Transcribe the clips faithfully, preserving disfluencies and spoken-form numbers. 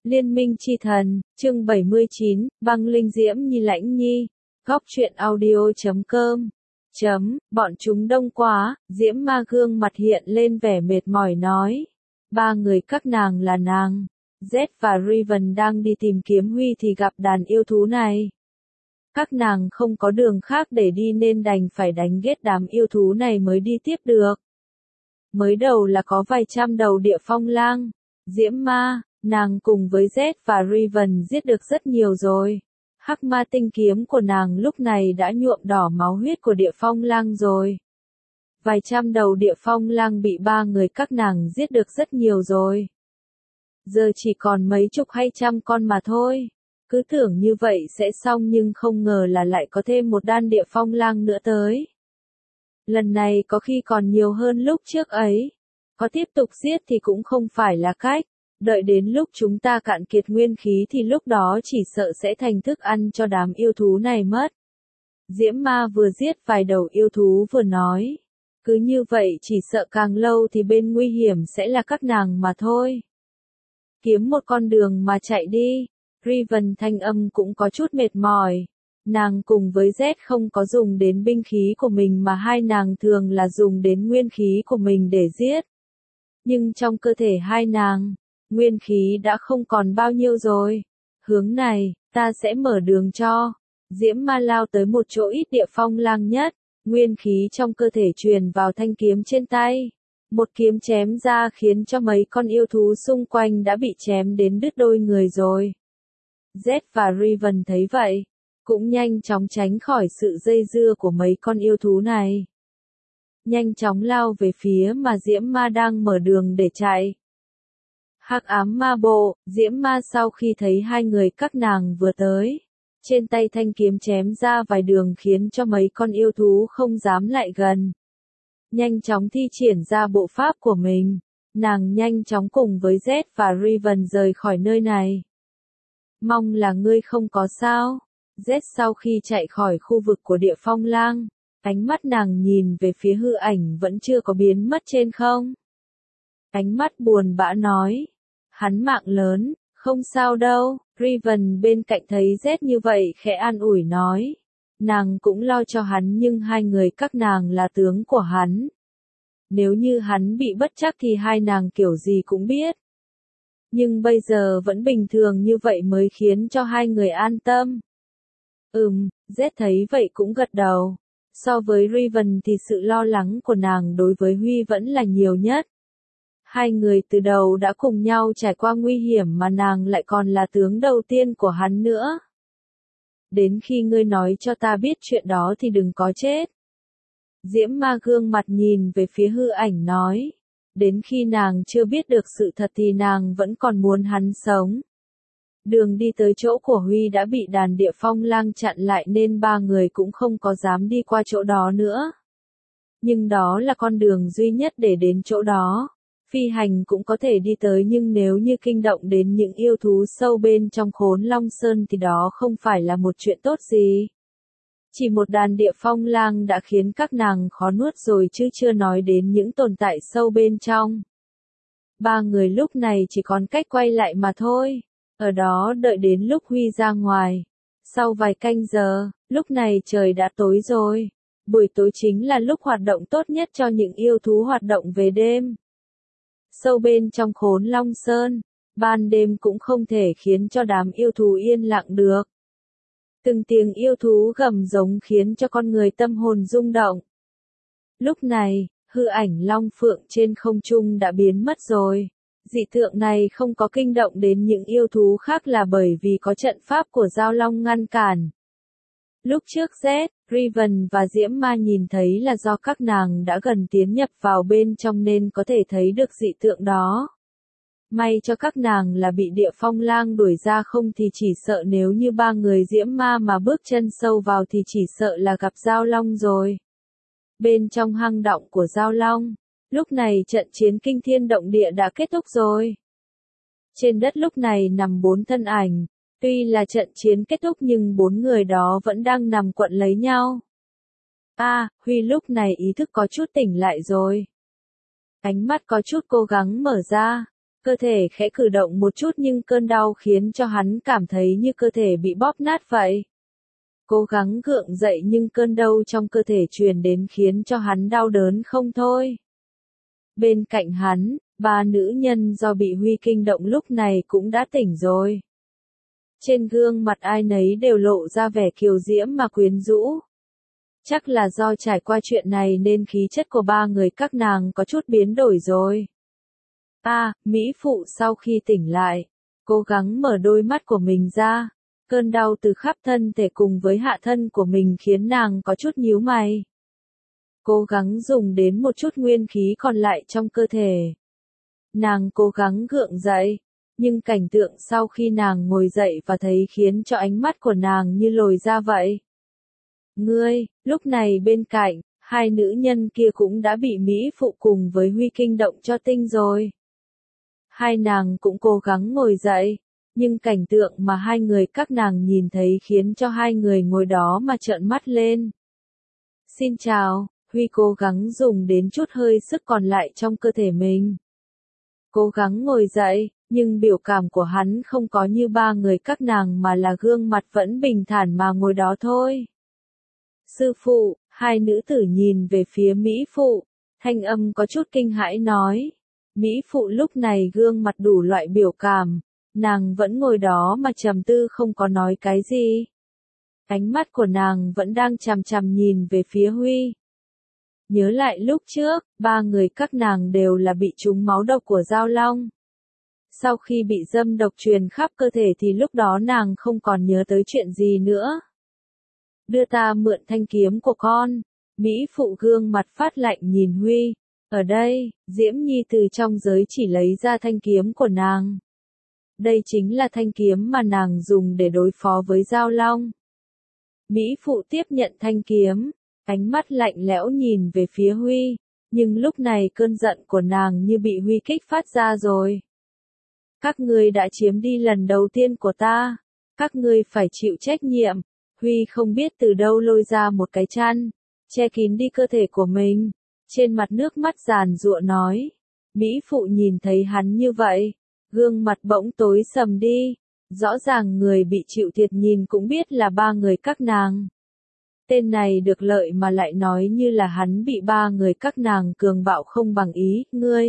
Liên minh chi thần, chương bảy mươi chín, băng linh diễm nhi lãnh nhi, góc truyện audio chấm com. Chấm, bọn chúng đông quá, diễm ma gương mặt hiện lên vẻ mệt mỏi nói. Ba người các nàng là nàng, Z và Riven đang đi tìm kiếm Huy thì gặp đàn yêu thú này. Các nàng không có đường khác để đi nên đành phải đánh ghét đám yêu thú này mới đi tiếp được. Mới đầu là có vài trăm đầu địa phong lang, diễm ma, nàng cùng với Z và Riven giết được rất nhiều rồi. Hắc ma tinh kiếm của nàng lúc này đã nhuộm đỏ máu huyết của địa phong lang rồi. Vài trăm đầu địa phong lang bị ba người các nàng giết được rất nhiều rồi. Giờ chỉ còn mấy chục hay trăm con mà thôi. Cứ tưởng như vậy sẽ xong nhưng không ngờ là lại có thêm một đàn địa phong lang nữa tới. Lần này có khi còn nhiều hơn lúc trước ấy. Có tiếp tục giết thì cũng không phải là cách. Đợi đến lúc chúng ta cạn kiệt nguyên khí thì lúc đó chỉ sợ sẽ thành thức ăn cho đám yêu thú này mất. Diễm ma vừa giết vài đầu yêu thú vừa nói. Cứ như vậy chỉ sợ càng lâu thì bên nguy hiểm sẽ là các nàng mà thôi. Kiếm một con đường mà chạy đi. Riven thanh âm cũng có chút mệt mỏi. Nàng cùng với Z không có dùng đến binh khí của mình mà hai nàng thường là dùng đến nguyên khí của mình để giết. Nhưng trong cơ thể hai nàng, nguyên khí đã không còn bao nhiêu rồi. Hướng này, ta sẽ mở đường cho. Diễm ma lao tới một chỗ ít địa phong lang nhất. Nguyên khí trong cơ thể truyền vào thanh kiếm trên tay. Một kiếm chém ra khiến cho mấy con yêu thú xung quanh đã bị chém đến đứt đôi người rồi. Z và Riven thấy vậy, cũng nhanh chóng tránh khỏi sự dây dưa của mấy con yêu thú này. Nhanh chóng lao về phía mà Diễm ma đang mở đường để chạy. Hắc ám ma bộ, Diễm ma sau khi thấy hai người các nàng vừa tới, trên tay thanh kiếm chém ra vài đường khiến cho mấy con yêu thú không dám lại gần. Nhanh chóng thi triển ra bộ pháp của mình, nàng nhanh chóng cùng với Z và Riven rời khỏi nơi này. Mong là ngươi không có sao. Z sau khi chạy khỏi khu vực của địa phong lang, ánh mắt nàng nhìn về phía hư ảnh vẫn chưa có biến mất trên không. Ánh mắt buồn bã nói. Hắn mạng lớn, không sao đâu. Riven bên cạnh thấy Z như vậy khẽ an ủi nói. Nàng cũng lo cho hắn nhưng hai người các nàng là tướng của hắn. Nếu như hắn bị bất trắc thì hai nàng kiểu gì cũng biết. Nhưng bây giờ vẫn bình thường như vậy mới khiến cho hai người an tâm. Ừm, Z thấy vậy cũng gật đầu. So với Riven thì sự lo lắng của nàng đối với Huy vẫn là nhiều nhất. Hai người từ đầu đã cùng nhau trải qua nguy hiểm mà nàng lại còn là tướng đầu tiên của hắn nữa. Đến khi ngươi nói cho ta biết chuyện đó thì đừng có chết. Diễm ma gương mặt nhìn về phía hư ảnh nói. Đến khi nàng chưa biết được sự thật thì nàng vẫn còn muốn hắn sống. Đường đi tới chỗ của Huy đã bị đàn địa phong lang chặn lại nên ba người cũng không có dám đi qua chỗ đó nữa. Nhưng đó là con đường duy nhất để đến chỗ đó. Phi hành cũng có thể đi tới nhưng nếu như kinh động đến những yêu thú sâu bên trong Khốn Long Sơn thì đó không phải là một chuyện tốt gì. Chỉ một đàn địa phong lang đã khiến các nàng khó nuốt rồi chứ chưa nói đến những tồn tại sâu bên trong. Ba người lúc này chỉ còn cách quay lại mà thôi. Ở đó đợi đến lúc Huy ra ngoài. Sau vài canh giờ, lúc này trời đã tối rồi. Buổi tối chính là lúc hoạt động tốt nhất cho những yêu thú hoạt động về đêm. Sâu bên trong Khốn Long Sơn, ban đêm cũng không thể khiến cho đám yêu thú yên lặng được. Từng tiếng yêu thú gầm giống khiến cho con người tâm hồn rung động. Lúc này, hư ảnh long phượng trên không trung đã biến mất rồi. Dị tượng này không có kinh động đến những yêu thú khác là bởi vì có trận pháp của Giao Long ngăn cản. Lúc trước Z, Riven và Diễm ma nhìn thấy là do các nàng đã gần tiến nhập vào bên trong nên có thể thấy được dị tượng đó. May cho các nàng là bị địa phong lang đuổi ra không thì chỉ sợ nếu như ba người Diễm ma mà bước chân sâu vào thì chỉ sợ là gặp Giao Long rồi. Bên trong hang động của Giao Long, lúc này trận chiến kinh thiên động địa đã kết thúc rồi. Trên đất lúc này nằm bốn thân ảnh. Tuy là trận chiến kết thúc nhưng bốn người đó vẫn đang nằm quặn lấy nhau. À, Huy lúc này ý thức có chút tỉnh lại rồi. Ánh mắt có chút cố gắng mở ra. Cơ thể khẽ cử động một chút nhưng cơn đau khiến cho hắn cảm thấy như cơ thể bị bóp nát vậy. Cố gắng gượng dậy nhưng cơn đau trong cơ thể truyền đến khiến cho hắn đau đớn không thôi. Bên cạnh hắn, ba nữ nhân do bị Huy kinh động lúc này cũng đã tỉnh rồi. Trên gương mặt ai nấy đều lộ ra vẻ kiều diễm mà quyến rũ. Chắc là do trải qua chuyện này nên khí chất của ba người các nàng có chút biến đổi rồi. À, Mỹ Phụ sau khi tỉnh lại, cố gắng mở đôi mắt của mình ra. Cơn đau từ khắp thân thể cùng với hạ thân của mình khiến nàng có chút nhíu mày. Cố gắng dùng đến một chút nguyên khí còn lại trong cơ thể. Nàng cố gắng gượng dậy, nhưng cảnh tượng sau khi nàng ngồi dậy và thấy khiến cho ánh mắt của nàng như lồi ra vậy. Ngươi, lúc này bên cạnh, hai nữ nhân kia cũng đã bị Mỹ Phụ cùng với Huy kinh động cho tinh rồi. Hai nàng cũng cố gắng ngồi dậy, nhưng cảnh tượng mà hai người các nàng nhìn thấy khiến cho hai người ngồi đó mà trợn mắt lên. Xin chào, Huy cố gắng dùng đến chút hơi sức còn lại trong cơ thể mình. Cố gắng ngồi dậy, nhưng biểu cảm của hắn không có như ba người các nàng mà là gương mặt vẫn bình thản mà ngồi đó thôi. Sư phụ, hai nữ tử nhìn về phía Mỹ Phụ, thanh âm có chút kinh hãi nói. Mỹ Phụ lúc này gương mặt đủ loại biểu cảm, nàng vẫn ngồi đó mà trầm tư không có nói cái gì. Ánh mắt của nàng vẫn đang chằm chằm nhìn về phía Huy. Nhớ lại lúc trước, ba người các nàng đều là bị trúng máu độc của Giao Long. Sau khi bị dâm độc truyền khắp cơ thể thì lúc đó nàng không còn nhớ tới chuyện gì nữa. Đưa ta mượn thanh kiếm của con. Mỹ Phụ gương mặt phát lạnh nhìn Huy. Ở đây, Diễm Nhi từ trong giới chỉ lấy ra thanh kiếm của nàng. Đây chính là thanh kiếm mà nàng dùng để đối phó với Giao Long. Mỹ Phụ tiếp nhận thanh kiếm, ánh mắt lạnh lẽo nhìn về phía Huy, nhưng lúc này cơn giận của nàng như bị Huy kích phát ra rồi. Các ngươi đã chiếm đi lần đầu tiên của ta, các ngươi phải chịu trách nhiệm. Huy không biết từ đâu lôi ra một cái chăn, che kín đi cơ thể của mình, trên mặt nước mắt giàn giụa nói. Mỹ Phụ nhìn thấy hắn như vậy, gương mặt bỗng tối sầm đi, rõ ràng người bị chịu thiệt nhìn cũng biết là ba người các nàng. Tên này được lợi mà lại nói như là hắn bị ba người các nàng cường bạo không bằng ý, ngươi.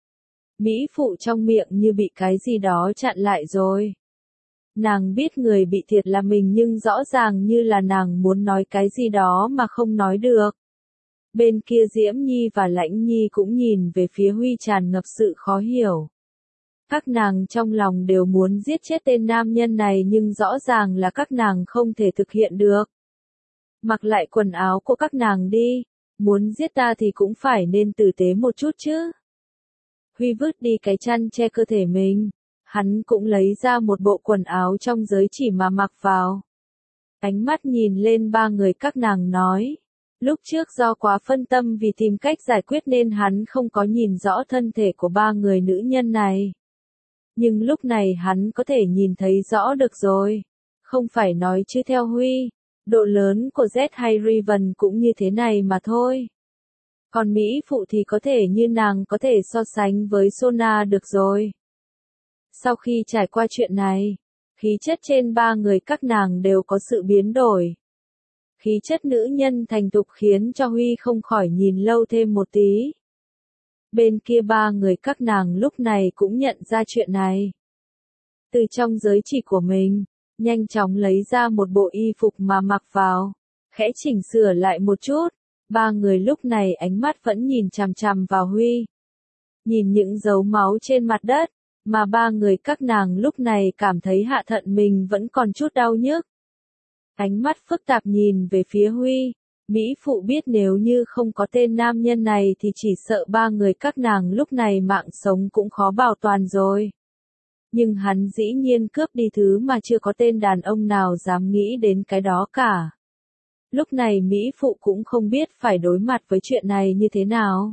Mỹ Phụ trong miệng như bị cái gì đó chặn lại rồi. Nàng biết người bị thiệt là mình nhưng rõ ràng như là nàng muốn nói cái gì đó mà không nói được. Bên kia Diễm Nhi và Lãnh Nhi cũng nhìn về phía Huy tràn ngập sự khó hiểu. Các nàng trong lòng đều muốn giết chết tên nam nhân này nhưng rõ ràng là các nàng không thể thực hiện được. Mặc lại quần áo của các nàng đi, muốn giết ta thì cũng phải nên tử tế một chút chứ. Huy vứt đi cái chăn che cơ thể mình, hắn cũng lấy ra một bộ quần áo trong giới chỉ mà mặc vào. Ánh mắt nhìn lên ba người các nàng nói. Lúc trước do quá phân tâm vì tìm cách giải quyết nên hắn không có nhìn rõ thân thể của ba người nữ nhân này. Nhưng lúc này hắn có thể nhìn thấy rõ được rồi. Không phải nói chứ theo Huy, độ lớn của Z hay Riven cũng như thế này mà thôi. Còn Mỹ Phụ thì có thể như nàng có thể so sánh với Sona được rồi. Sau khi trải qua chuyện này, khí chất trên ba người các nàng đều có sự biến đổi. Khí chất nữ nhân thành thục khiến cho Huy không khỏi nhìn lâu thêm một tí. Bên kia ba người các nàng lúc này cũng nhận ra chuyện này. Từ trong giới chỉ của mình, nhanh chóng lấy ra một bộ y phục mà mặc vào, khẽ chỉnh sửa lại một chút. Ba người lúc này ánh mắt vẫn nhìn chằm chằm vào Huy. Nhìn những dấu máu trên mặt đất, mà ba người các nàng lúc này cảm thấy hạ thận mình vẫn còn chút đau nhức. Ánh mắt phức tạp nhìn về phía Huy, Mỹ Phụ biết nếu như không có tên nam nhân này thì chỉ sợ ba người các nàng lúc này mạng sống cũng khó bảo toàn rồi. Nhưng hắn dĩ nhiên cướp đi thứ mà chưa có tên đàn ông nào dám nghĩ đến cái đó cả. Lúc này Mỹ Phụ cũng không biết phải đối mặt với chuyện này như thế nào.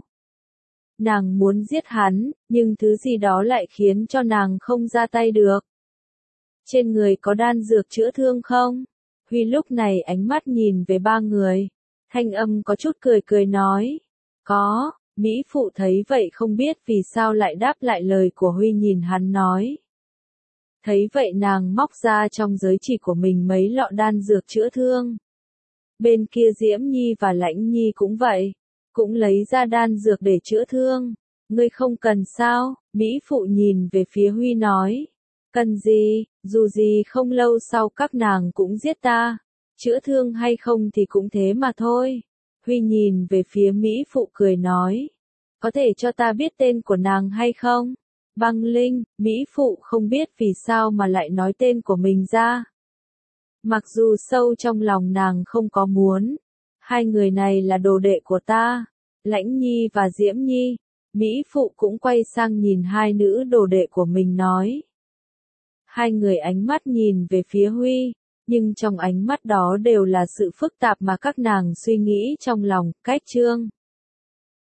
Nàng muốn giết hắn, nhưng thứ gì đó lại khiến cho nàng không ra tay được. Trên người có đan dược chữa thương không? Huy lúc này ánh mắt nhìn về ba người. Thanh âm có chút cười cười nói. Có, Mỹ Phụ thấy vậy không biết vì sao lại đáp lại lời của Huy, nhìn hắn nói. Thấy vậy nàng móc ra trong giới chỉ của mình mấy lọ đan dược chữa thương. Bên kia Diễm Nhi và Lãnh Nhi cũng vậy, cũng lấy ra đan dược để chữa thương. Ngươi không cần sao? Mỹ Phụ nhìn về phía Huy nói. Cần gì, dù gì không lâu sau các nàng cũng giết ta. Chữa thương hay không thì cũng thế mà thôi. Huy nhìn về phía Mỹ Phụ cười nói. Có thể cho ta biết tên của nàng hay không? Băng Linh. Mỹ Phụ không biết vì sao mà lại nói tên của mình ra. Mặc dù sâu trong lòng nàng không có muốn. Hai người này là đồ đệ của ta. Lãnh Nhi và Diễm Nhi. Mỹ Phụ cũng quay sang nhìn hai nữ đồ đệ của mình nói. Hai người ánh mắt nhìn về phía Huy, nhưng trong ánh mắt đó đều là sự phức tạp mà các nàng suy nghĩ trong lòng. Cách chương